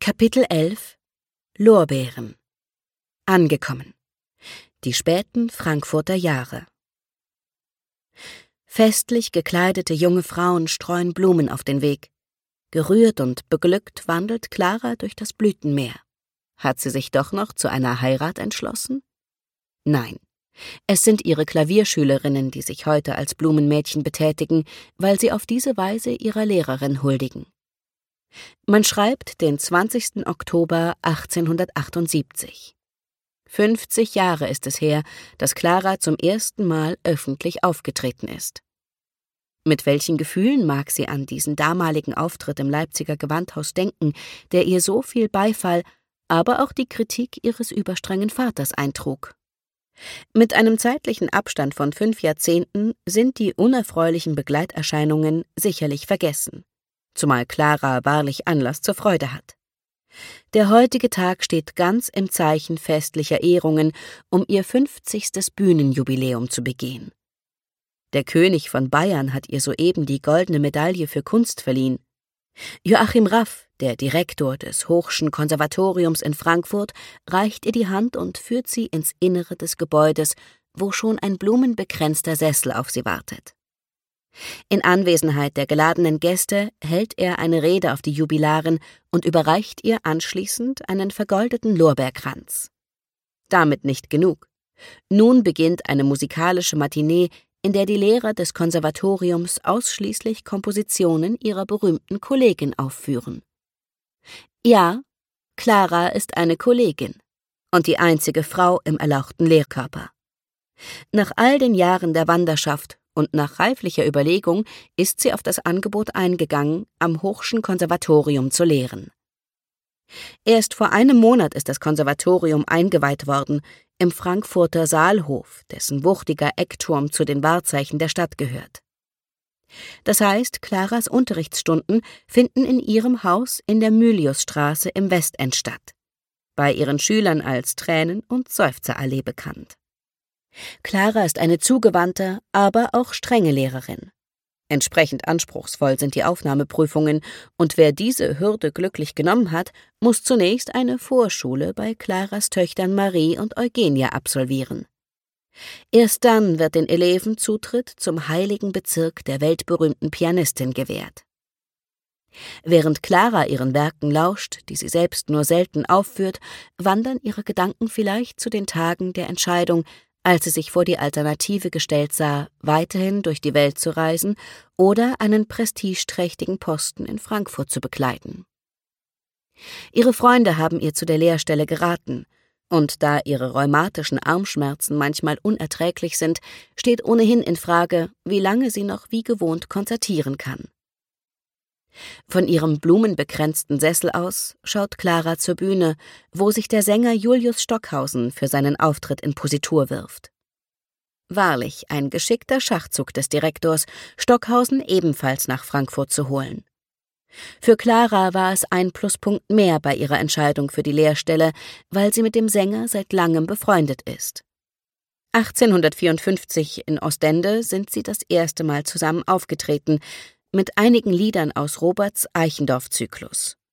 Kapitel 11 Lorbeeren. Angekommen. Die späten Frankfurter Jahre. Festlich gekleidete junge Frauen streuen Blumen auf den Weg. Gerührt und beglückt wandelt Clara durch das Blütenmeer. Hat sie sich doch noch zu einer Heirat entschlossen? Nein. Es sind ihre Klavierschülerinnen, die sich heute als Blumenmädchen betätigen, weil sie auf diese Weise ihrer Lehrerin huldigen. Man schreibt den 20. Oktober 1878. 50 Jahre ist es her, dass Clara zum ersten Mal öffentlich aufgetreten ist. Mit welchen Gefühlen mag sie an diesen damaligen Auftritt im Leipziger Gewandhaus denken, der ihr so viel Beifall, aber auch die Kritik ihres überstrengen Vaters eintrug? Mit einem zeitlichen Abstand von 5 Jahrzehnten sind die unerfreulichen Begleiterscheinungen sicherlich vergessen, zumal Clara wahrlich Anlass zur Freude hat. Der heutige Tag steht ganz im Zeichen festlicher Ehrungen, um ihr 50. Bühnenjubiläum zu begehen. Der König von Bayern hat ihr soeben die Goldene Medaille für Kunst verliehen. Joachim Raff, der Direktor des Hochschen Konservatoriums in Frankfurt, reicht ihr die Hand und führt sie ins Innere des Gebäudes, wo schon ein blumenbekränzter Sessel auf sie wartet. In Anwesenheit der geladenen Gäste hält er eine Rede auf die Jubilarin und überreicht ihr anschließend einen vergoldeten Lorbeerkranz. Damit nicht genug. Nun beginnt eine musikalische Matinee, in der die Lehrer des Konservatoriums ausschließlich Kompositionen ihrer berühmten Kollegin aufführen. Ja, Clara ist eine Kollegin und die einzige Frau im erlauchten Lehrkörper. Nach all den Jahren der Wanderschaft und nach reiflicher Überlegung ist sie auf das Angebot eingegangen, am Hochschen Konservatorium zu lehren. Erst vor einem Monat ist das Konservatorium eingeweiht worden, im Frankfurter Saalhof, dessen wuchtiger Eckturm zu den Wahrzeichen der Stadt gehört. Das heißt, Claras Unterrichtsstunden finden in ihrem Haus in der Myliusstraße im Westend statt, bei ihren Schülern als Tränen- und Seufzerallee bekannt. Clara ist eine zugewandte, aber auch strenge Lehrerin. Entsprechend anspruchsvoll sind die Aufnahmeprüfungen, und wer diese Hürde glücklich genommen hat, muss zunächst eine Vorschule bei Claras Töchtern Marie und Eugenia absolvieren. Erst dann wird den Eleven Zutritt zum heiligen Bezirk der weltberühmten Pianistin gewährt. Während Clara ihren Werken lauscht, die sie selbst nur selten aufführt, wandern ihre Gedanken vielleicht zu den Tagen der Entscheidung, als sie sich vor die Alternative gestellt sah, weiterhin durch die Welt zu reisen oder einen prestigeträchtigen Posten in Frankfurt zu bekleiden. Ihre Freunde haben ihr zu der Lehrstelle geraten, und da ihre rheumatischen Armschmerzen manchmal unerträglich sind, steht ohnehin in Frage, wie lange sie noch wie gewohnt konzertieren kann. Von ihrem blumenbekränzten Sessel aus schaut Clara zur Bühne, wo sich der Sänger Julius Stockhausen für seinen Auftritt in Positur wirft. Wahrlich ein geschickter Schachzug des Direktors, Stockhausen ebenfalls nach Frankfurt zu holen. Für Clara war es ein Pluspunkt mehr bei ihrer Entscheidung für die Lehrstelle, weil sie mit dem Sänger seit langem befreundet ist. 1854 in Ostende sind sie das erste Mal zusammen aufgetreten, mit einigen Liedern aus Roberts Eichendorff-Zyklus.